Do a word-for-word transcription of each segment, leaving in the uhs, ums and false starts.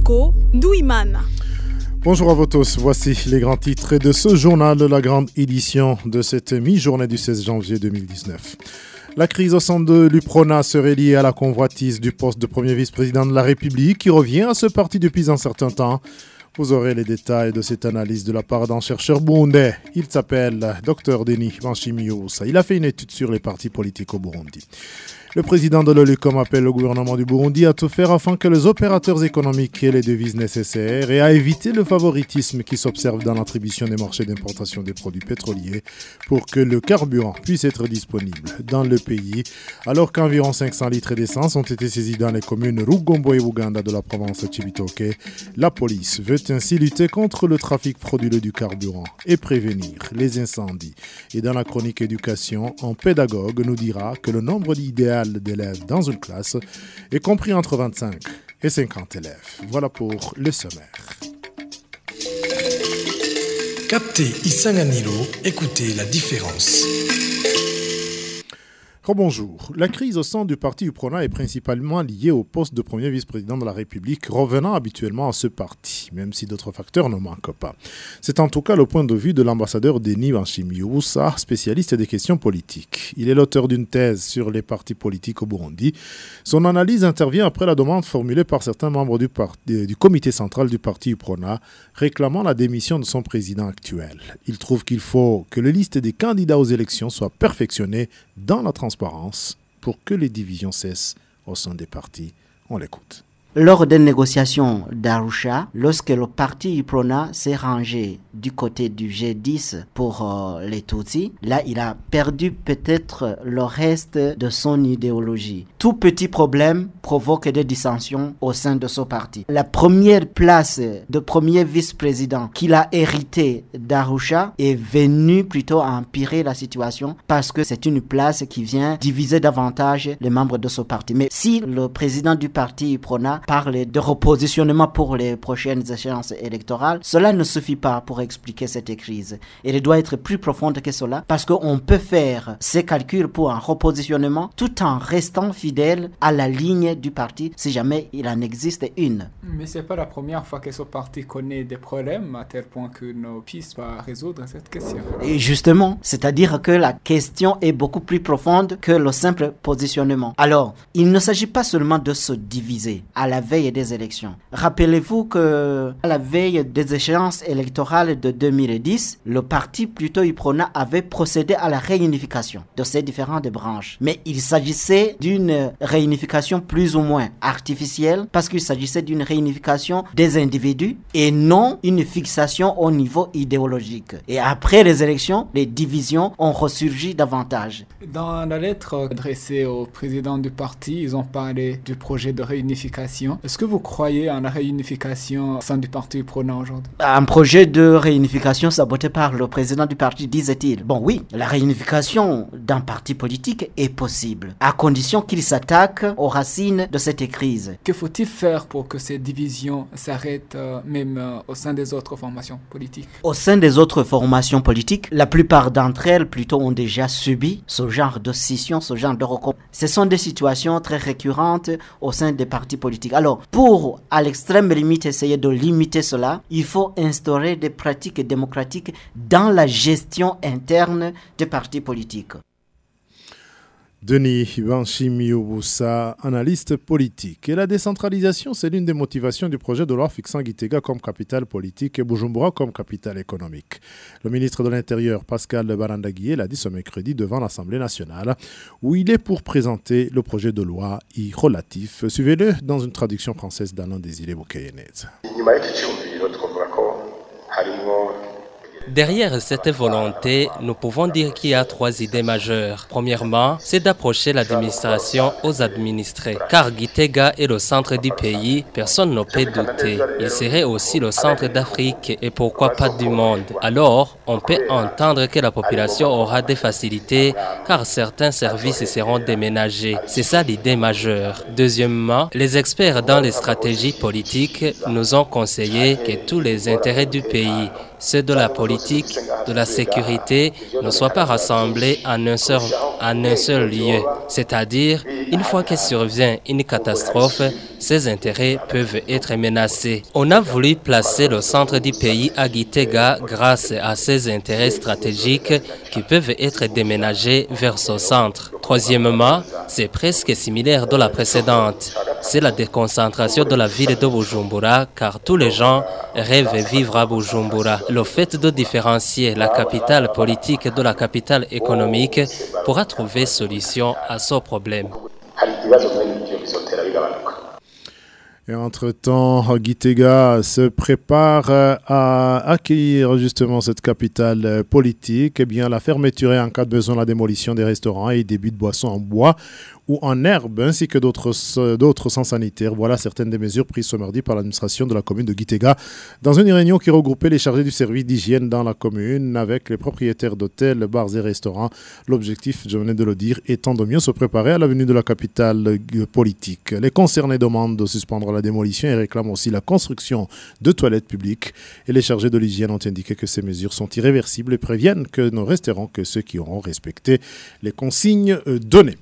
Bosco Douimana. Bonjour à vous tous, voici les grands titres de ce journal de la grande édition de cette mi-journée du seize janvier deux mille dix-neuf. La crise au sein de l'U P R O N A serait liée à la convoitise du poste de premier vice-président de la République qui revient à ce parti depuis un certain temps. Vous aurez les détails de cette analyse de la part d'un chercheur burundais. Il s'appelle Dr Denis Banshimiyubusa. Il a fait une étude sur les partis politiques au Burundi. Le président de l'OLUCOM appelle le gouvernement du Burundi à tout faire afin que les opérateurs économiques aient les devises nécessaires et à éviter le favoritisme qui s'observe dans l'attribution des marchés d'importation des produits pétroliers pour que le carburant puisse être disponible dans le pays, alors qu'environ cinq cents litres d'essence ont été saisis dans les communes Rugombo et Buganda de la province de Cibitoke. La police veut ainsi lutter contre le trafic frauduleux du carburant et prévenir les incendies. Et dans la chronique éducation, un pédagogue nous dira que le nombre idéal d'élèves dans une classe est compris entre vingt-cinq et cinquante élèves. Voilà pour le sommaire. Captez Isanganilo, écoutez la différence. Rebonjour. La crise au sein du parti U P R O N A est principalement liée au poste de premier vice-président de la République, revenant habituellement à ce parti, même si d'autres facteurs ne manquent pas. C'est en tout cas le point de vue de l'ambassadeur Denis Banshimiyubusa, spécialiste des questions politiques. Il est l'auteur d'une thèse sur les partis politiques au Burundi. Son analyse intervient après la demande formulée par certains membres du, parti, du comité central du parti U P R O N A, réclamant la démission de son président actuel. Il trouve qu'il faut que les listes des candidats aux élections soient perfectionnées dans la transparence pour que les divisions cessent au sein des partis. On l'écoute. Lors des négociations d'Arusha, lorsque le parti U P R O N A s'est rangé du côté du G dix pour euh, les Tutsis, là il a perdu peut-être le reste de son idéologie. Tout petit problème provoque des dissensions au sein de ce parti. La première place de premier vice-président qu'il a hérité d'Arusha est venue plutôt à empirer la situation parce que c'est une place qui vient diviser davantage les membres de ce parti. Mais si le président du parti U P R O N A parle de repositionnement pour les prochaines échéances électorales, cela ne suffit pas pour expliquer cette crise. Elle doit être plus profonde que cela parce qu'on peut faire ces calculs pour un repositionnement tout en restant fidèle à la ligne du parti si jamais il en existe une. Mais c'est pas la première fois que ce parti connaît des problèmes à tel point que ne puisse pas résoudre cette question. Et justement, c'est-à-dire que la question est beaucoup plus profonde que le simple positionnement. Alors, il ne s'agit pas seulement de se diviser à la veille des élections. Rappelez-vous que à la veille des échéances électorales de deux mille dix, le parti plutôt U P R O N A avait procédé à la réunification de ces différentes branches. Mais il s'agissait d'une réunification plus ou moins artificielle parce qu'il s'agissait d'une réunification des individus et non une fixation au niveau idéologique. Et après les élections, les divisions ont ressurgi davantage. Dans la lettre adressée au président du parti, ils ont parlé du projet de réunification. Est-ce que vous croyez en la réunification au sein du parti U P R O N A aujourd'hui? Un projet de réunification saboté par le président du parti, disait-il. Bon oui, la réunification d'un parti politique est possible, à condition qu'il s'attaque aux racines de cette crise. Que faut-il faire pour que ces divisions s'arrêtent euh, même euh, au sein des autres formations politiques? Au sein des autres formations politiques, la plupart d'entre elles plutôt ont déjà subi ce genre de scission, ce genre de recours. Ce sont des situations très récurrentes au sein des partis politiques. Alors, pour, à l'extrême limite, essayer de limiter cela, il faut instaurer des pratiques démocratiques dans la gestion interne des partis politiques. Denis Banshimiyubusa, analyste politique. Et la décentralisation, c'est l'une des motivations du projet de loi fixant Gitega comme capitale politique et Bujumbura comme capitale économique. Le ministre de l'Intérieur, Pascal Barandagié, l'a dit ce mercredi devant l'Assemblée nationale, où il est pour présenter le projet de loi y relatif. Suivez-le dans une traduction française d'Alain Désiré Boukayenez. Derrière cette volonté, nous pouvons dire qu'il y a trois idées majeures. Premièrement, c'est d'approcher l'administration aux administrés. Car Gitega est le centre du pays, personne ne peut douter. Il serait aussi le centre d'Afrique et pourquoi pas du monde. Alors, on peut entendre que la population aura des facilités car certains services seront déménagés. C'est ça l'idée majeure. Deuxièmement, les experts dans les stratégies politiques nous ont conseillé que tous les intérêts du pays, ceux de la politique, de la sécurité, ne soient pas rassemblés en un seul, en un seul lieu. C'est-à-dire, une fois que survient une catastrophe, ces intérêts peuvent être menacés. On a voulu placer le centre du pays à Gitega grâce à ces intérêts stratégiques qui peuvent être déménagés vers ce centre. Troisièmement, c'est presque similaire de la précédente. C'est la déconcentration de la ville de Bujumbura car tous les gens rêvent vivre à Bujumbura. Le fait de différencier la capitale politique de la capitale économique pourra trouver solution à ce problème. Et entre-temps, Gitega se prépare à accueillir justement cette capitale politique. Eh bien, la fermeture et en cas de besoin la démolition des restaurants et des buts de boissons en bois ou en herbe, ainsi que d'autres, d'autres sans sanitaires. Voilà certaines des mesures prises ce mardi par l'administration de la commune de Gitega dans une réunion qui regroupait les chargés du service d'hygiène dans la commune avec les propriétaires d'hôtels, bars et restaurants. L'objectif, je venais de le dire, étant de mieux se préparer à la venue de la capitale politique. Les concernés demandent de suspendre la démolition et réclament aussi la construction de toilettes publiques. Et les chargés de l'hygiène ont indiqué que ces mesures sont irréversibles et préviennent que ne resteront que ceux qui auront respecté les consignes données.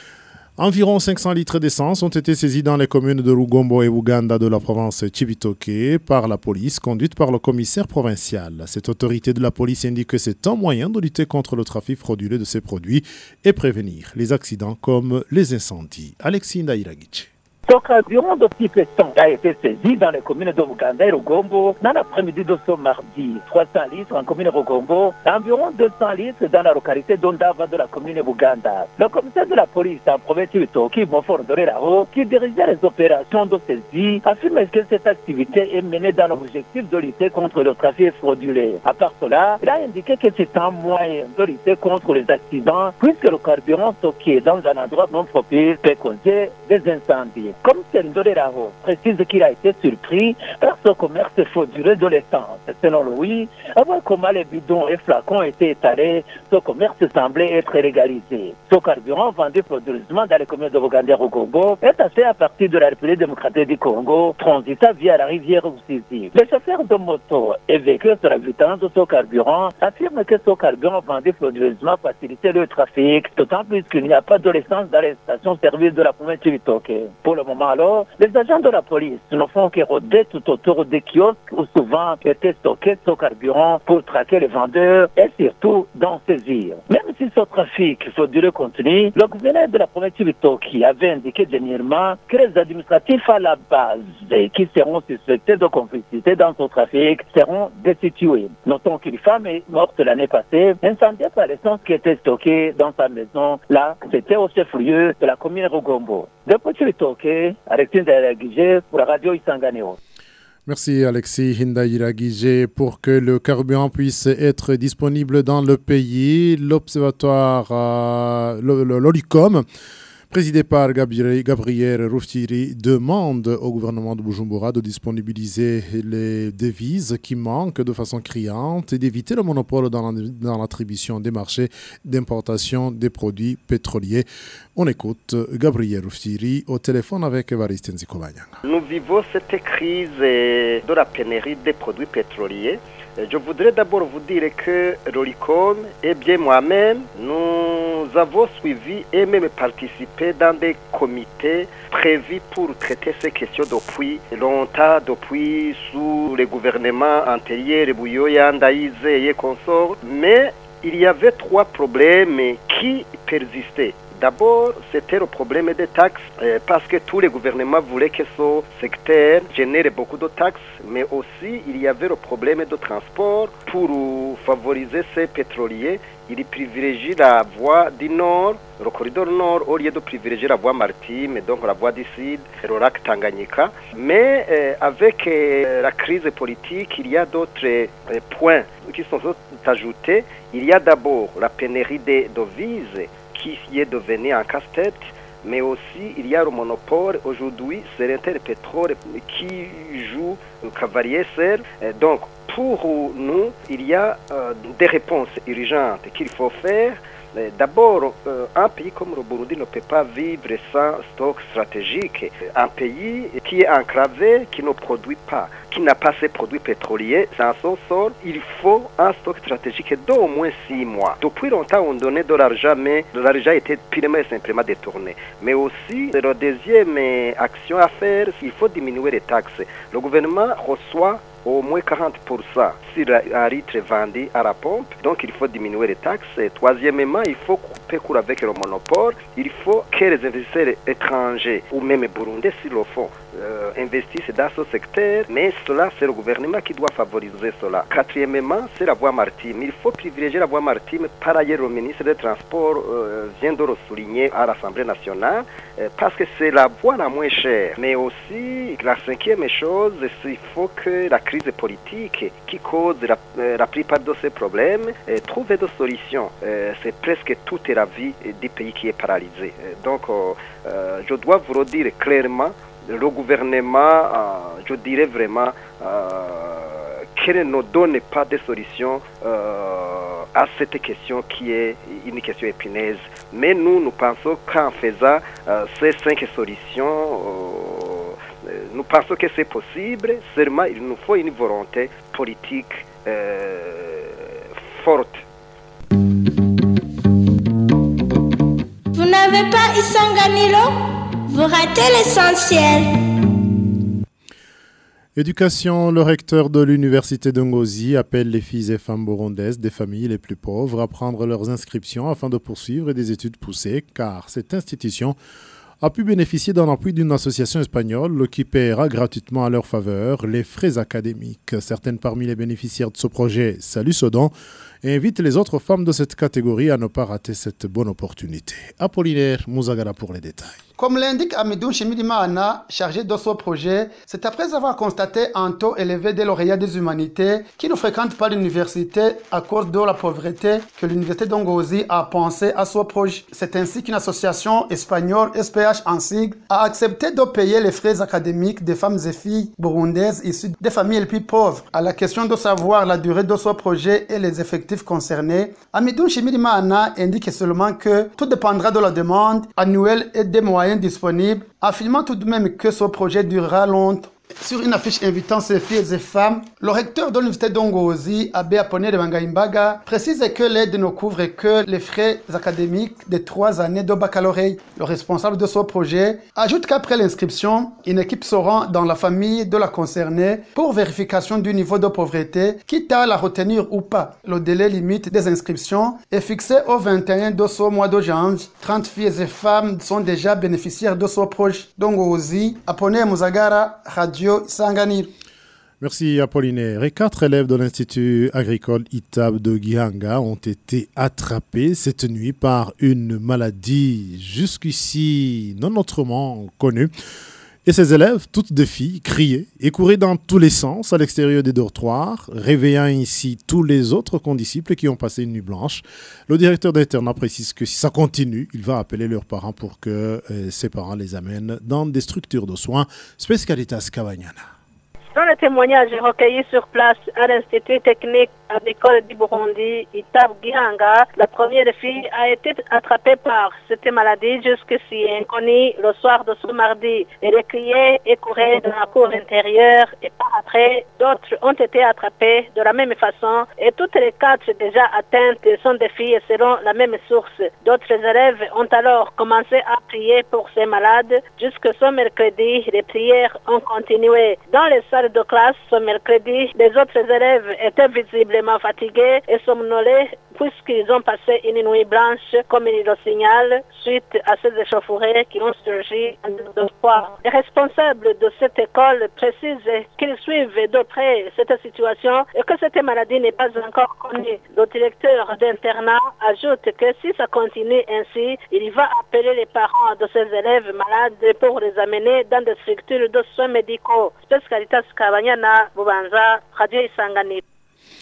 Environ cinq cents litres d'essence ont été saisis dans les communes de Rugombo et Uganda de la province Chibitoke par la police, conduite par le commissaire provincial. Cette autorité de la police indique que c'est un moyen de lutter contre le trafic frauduleux de ces produits et prévenir les accidents comme les incendies. Alexis Ndairagiche. Ce carburant de type essence a été saisi dans les communes de Uganda et Rugombo dans l'après-midi de ce mardi. trois cents litres en commune Rugombo, environ deux cents litres dans la localité d'Ondava de la commune Uganda. Le commissaire de la police en province Chibitoke, Mofor Dorerao, qui dirigeait les opérations de saisie, affirme que cette activité est menée dans l'objectif de lutter contre le trafic frauduleux. À part cela, il a indiqué que c'est un moyen de lutter contre les accidents puisque le carburant stocké dans un endroit non propice peut causer des incendies. Comme Dorerao précise qu'il a été surpris par ce commerce frauduleux de l'essence. Selon lui, à voir comment les bidons et flacons étaient étalés, ce commerce semblait être légalisé. Ce carburant vendu frauduleusement dans les communes de Uganda et Rugombo est acheté à partir de la République démocratique du Congo, transitant via la rivière Rusizi. Les chauffeurs de moto et véhicules sur l'habitant de ce carburant affirment que ce carburant vendu frauduleusement facilitait le trafic, d'autant plus qu'il n'y a pas de l'essence dans les stations-service de la province de Chibitoke. Pour le moment alors, les agents de la police ne font que rôder tout autour des kiosques où souvent était stocké ce carburant pour traquer les vendeurs et surtout d'en saisir. Même si ce trafic frauduleux continue, le gouverneur de la province de Chibitoke avait indiqué dernièrement que les administratifs à la base qui seront suspectés de complicité dans ce trafic seront destitués. Notons qu'une femme est morte l'année passée, incendiée par l'essence qui était stockée dans sa maison. Là, c'était au chef-lieu de la commune Rugombo. Depuis Chibitoke, Alexis Ndairagije pour la radio Isanganiro. Merci Alexis Ndairagije. Pour que le carburant puisse être disponible dans le pays, l'observatoire, euh, l'Olicom, présidé par Gabriel Rufiri, demande au gouvernement de Bujumbura de disponibiliser les devises qui manquent de façon criante et d'éviter le monopole dans, la, dans l'attribution des marchés d'importation des produits pétroliers. On écoute Gabriel Rufiri au téléphone avec Evariste Nzikobanyanga. Nous vivons cette crise de la pénurie des produits pétroliers. Je voudrais d'abord vous dire que l'Olicom et bien moi-même, nous avons suivi et même participé dans des comités prévus pour traiter ces questions depuis longtemps, depuis sous les gouvernements antérieurs, Buyoya, Ndaïse et consorts. Mais il y avait trois problèmes qui persistaient. D'abord, c'était le problème des taxes, euh, parce que tous les gouvernements voulaient que ce secteur génère beaucoup de taxes, mais aussi il y avait le problème de transport. Pour favoriser ces pétroliers, ils privilégient la voie du nord, le corridor nord, au lieu de privilégier la voie maritime, donc la voie du sud, le lac Tanganyika. Mais euh, avec euh, la crise politique, il y a d'autres euh, points qui sont ajoutés. Il y a d'abord la pénurie des devises, qui est devenu un casse-tête. mais aussi il y a le monopole. Aujourd'hui, c'est l'Interpétrole qui joue cavalier seul. Donc, pour nous, il y a euh, des réponses urgentes qu'il faut faire. D'abord, euh, un pays comme le Burundi ne peut pas vivre sans stock stratégique. Un pays qui est enclavé, qui ne produit pas, qui n'a pas ses produits pétroliers dans son sol, il faut un stock stratégique d'au moins six mois. Depuis longtemps, on donnait de l'argent, mais l'argent était purement et simplement détourné. Mais aussi, la deuxième action à faire, il faut diminuer les taxes. Le gouvernement reçoit au moins quarante pour cent sur un litre vendu à la pompe. Donc il faut diminuer les taxes. Et troisièmement, il faut couper court avec le monopole. Il faut que les investisseurs étrangers ou même burundais, s'ils le font, euh, investissent dans ce secteur. Mais cela, c'est le gouvernement qui doit favoriser cela. Quatrièmement, c'est la voie maritime. Il faut privilégier la voie maritime. Par ailleurs, le ministre des Transports euh, vient de le souligner à l'Assemblée nationale euh, parce que c'est la voie la moins chère. Mais aussi, la cinquième chose, c'est qu'il faut que la crise politique qui cause la, euh, la plupart de ces problèmes euh, trouve des solutions. Euh, c'est presque toute la vie du pays qui est paralysé. Euh, donc, euh, je dois vous le dire clairement, le gouvernement, euh, je dirais vraiment, euh, qu'elle ne donne pas de solutions euh, à cette question qui est une question épineuse. Mais nous, nous pensons qu'en faisant euh, ces cinq solutions, euh, nous pensons que c'est possible, seulement il nous faut une volonté politique euh, forte. Vous n'avez pas Isanganilo? Vous ratez l'essentiel. Éducation, le recteur de l'université de Ngozi appelle les filles et femmes burundaises des familles les plus pauvres à prendre leurs inscriptions afin de poursuivre des études poussées, car cette institution a pu bénéficier d'un appui d'une association espagnole qui paiera gratuitement à leur faveur les frais académiques. Certaines parmi les bénéficiaires de ce projet saluent ce don et invitent les autres femmes de cette catégorie à ne pas rater cette bonne opportunité. Apollinaire Mouzagara pour les détails. Comme l'indique Amidou Chimirimana, chargé de ce projet, c'est après avoir constaté un taux élevé des lauréats des humanités qui ne fréquentent pas l'université à cause de la pauvreté que l'université d'Ongozi a pensé à ce projet. C'est ainsi qu'une association espagnole, S P H en sigle, a accepté de payer les frais académiques des femmes et filles burundaises issues des familles les plus pauvres. À la question de savoir la durée de ce projet et les effectifs concernés, Amidou Chimirimana indique seulement que tout dépendra de la demande annuelle et des moyens disponibles, affirmant tout de même que ce projet durera longtemps. Sur une affiche invitant ces filles et femmes, le recteur de l'université d'Ongozi, Abbé Aponé de Bangaimbaga, précise que l'aide ne couvre que les frais académiques des trois années de baccalauréat. Le responsable de ce projet ajoute qu'après l'inscription, une équipe se rend dans la famille de la concernée pour vérification du niveau de pauvreté, quitte à la retenir ou pas. Le délai limite des inscriptions est fixé au vingt et un de ce mois de janvier. trente filles et femmes sont déjà bénéficiaires de ce projet. d'Ongozi, Aponé Mouzagara, Radio Merci Apollinaire. Et quatre élèves de l'Institut agricole Itab de Gihanga ont été attrapés cette nuit par une maladie jusqu'ici non autrement connue. Et ces élèves, toutes des filles, criaient et couraient dans tous les sens à l'extérieur des dortoirs, réveillant ainsi tous les autres condisciples qui ont passé une nuit blanche. Le directeur d'internat précise que si ça continue, il va appeler leurs parents pour que euh, ces parents les amènent dans des structures de soins. Spécialitas Cavagnana. Dans le témoignage recueilli sur place à l'Institut technique agricole du Burundi, Itab Gihanga, la première fille a été attrapée par cette maladie jusqu'ici inconnue le soir de ce mardi. Elle criait et courait dans la cour intérieure et par après, d'autres ont été attrapées de la même façon et toutes les quatre déjà atteintes sont des filles selon la même source. D'autres élèves ont alors commencé à prier pour ces malades. Jusque ce mercredi, les prières ont continué. Dans les salles de classe ce mercredi, les autres élèves étaient visiblement fatigués et somnolés puisqu'ils ont passé une nuit blanche, comme il le signale, suite à ces échauffourées qui ont surgi en deux fois. Les responsables de cette école précisent qu'ils suivent de près cette situation et que cette maladie n'est pas encore connue. Le directeur d'internat ajoute que si ça continue ainsi, il va appeler les parents de ces élèves malades pour les amener dans des structures de soins médicaux. Spécialitas Kabanyana, Bubanza, Radio Isanganiro.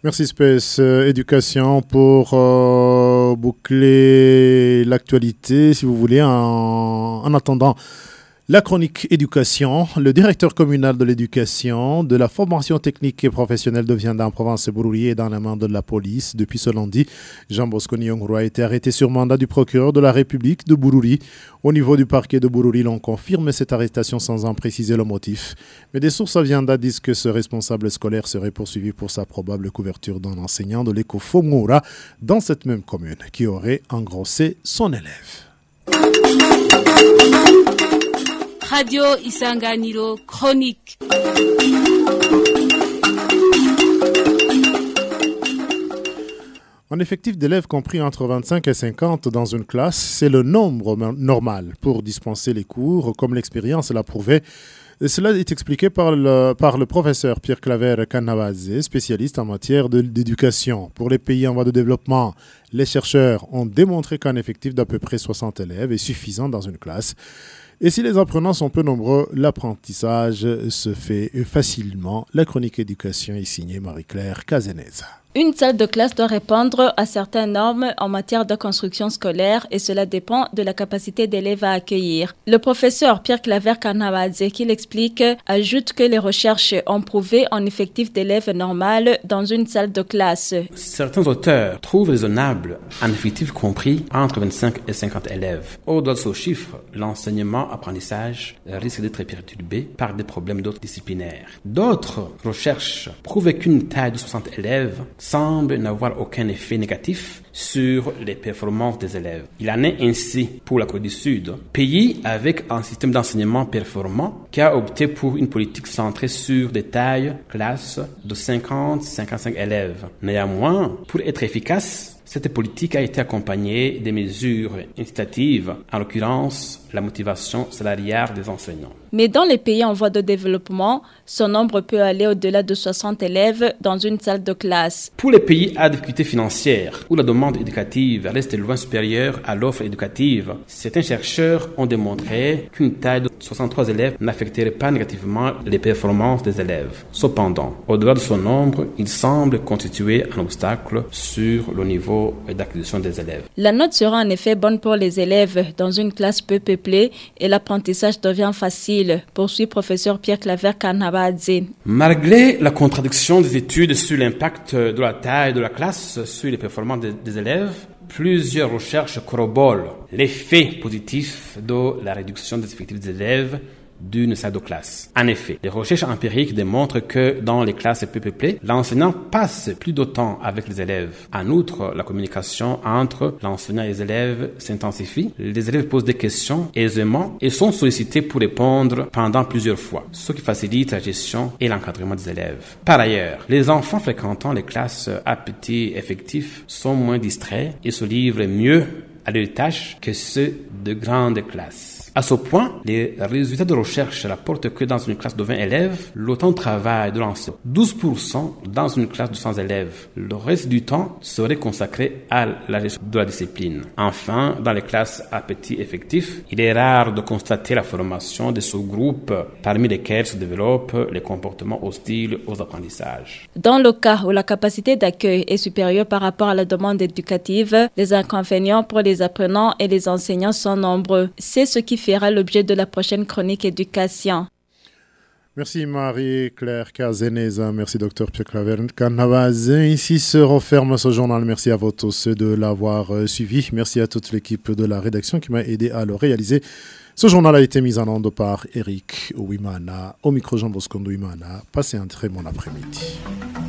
Merci Space euh, Éducation pour euh, boucler l'actualité, si vous voulez, en, en attendant la chronique éducation. Le directeur communal de l'éducation, de la formation technique et professionnelle de Vianda en province Bururi est dans la main de la police. Depuis ce lundi, Jean Bosco Nyonguru a été arrêté sur mandat du procureur de la République de Bururi. Au niveau du parquet de Bururi, l'on confirme cette arrestation sans en préciser le motif. Mais des sources à Vianda disent que ce responsable scolaire serait poursuivi pour sa probable couverture d'un enseignant de l'école Fomura dans cette même commune qui aurait engrossé son élève. Radio Isanganiro Chronique. Un effectif d'élèves compris entre vingt-cinq et cinquante dans une classe, c'est le nombre normal pour dispenser les cours, comme l'expérience l'a prouvé. Cela est expliqué par le, par le professeur Pierre Claver Kanavazé, spécialiste en matière de, d'éducation. Pour les pays en voie de développement, les chercheurs ont démontré qu'un effectif d'à peu près soixante élèves est suffisant dans une classe. Et si les apprenants sont peu nombreux, l'apprentissage se fait facilement. La chronique éducation est signée Marie-Claire Cazeneza. Une salle de classe doit répondre à certaines normes en matière de construction scolaire et cela dépend de la capacité d'élèves à accueillir. Le professeur Pierre Claver Kanavadze, qui l'explique, ajoute que les recherches ont prouvé un effectif d'élèves normal dans une salle de classe. Certains auteurs trouvent raisonnable un effectif compris entre vingt-cinq et cinquante élèves. Au-delà de ce chiffre, l'enseignement-apprentissage risque d'être perturbé par des problèmes d'ordre disciplinaire. D'autres recherches prouvent qu'une taille de soixante élèves semble n'avoir aucun effet négatif sur les performances des élèves. Il en est ainsi pour la Corée du Sud, pays avec un système d'enseignement performant qui a opté pour une politique centrée sur des tailles classes de cinquante à cinquante-cinq élèves. Néanmoins, pour être efficace, cette politique a été accompagnée des mesures incitatives, en l'occurrence la motivation salariale des enseignants. Mais dans les pays en voie de développement, son nombre peut aller au-delà de soixante élèves dans une salle de classe. Pour les pays à difficulté financière, où la demande éducative reste loin supérieure à l'offre éducative, certains chercheurs ont démontré qu'une taille de soixante-trois élèves n'affecterait pas négativement les performances des élèves. Cependant, au-delà de son nombre, il semble constituer un obstacle sur le niveau d'acquisition des élèves. La note sera en effet bonne pour les élèves dans une classe peu peuplée et l'apprentissage devient facile, poursuit professeur Pierre Claver Kanavadze. Malgré la contradiction des études sur l'impact de la taille de la classe sur les performances des, des élèves, plusieurs recherches corroborent l'effet positif de la réduction des effectifs des élèves d'une salle de classe. En effet, les recherches empiriques démontrent que dans les classes peu peuplées, l'enseignant passe plus de temps avec les élèves. En outre, la communication entre l'enseignant et les élèves s'intensifie. Les élèves posent des questions aisément et sont sollicités pour répondre pendant plusieurs fois, ce qui facilite la gestion et l'encadrement des élèves. Par ailleurs, les enfants fréquentant les classes à petit effectif sont moins distraits et se livrent mieux à leurs tâches que ceux de grandes classes. À ce point, les résultats de recherche rapportent que dans une classe de vingt élèves, le temps de travail de l'enseignant, douze pour cent dans une classe de cent élèves. Le reste du temps serait consacré à la gestion de la discipline. Enfin, dans les classes à petit effectif, il est rare de constater la formation de sous-groupes parmi lesquels se développent les comportements hostiles aux apprentissages. Dans le cas où la capacité d'accueil est supérieure par rapport à la demande éducative, les inconvénients pour les apprenants et les enseignants sont nombreux. C'est ce qui fera l'objet de la prochaine chronique éducation. Merci Marie-Claire Cazeneza, merci docteur Pierre Claver Kanavadze. Ici se referme ce journal. Merci à vous tous de l'avoir euh, suivi. Merci à toute l'équipe de la rédaction qui m'a aidé à le réaliser. Ce journal a été mis en onde par Eric Ouimana, au micro Jean Bosco Ouimana. Passez un très bon après-midi.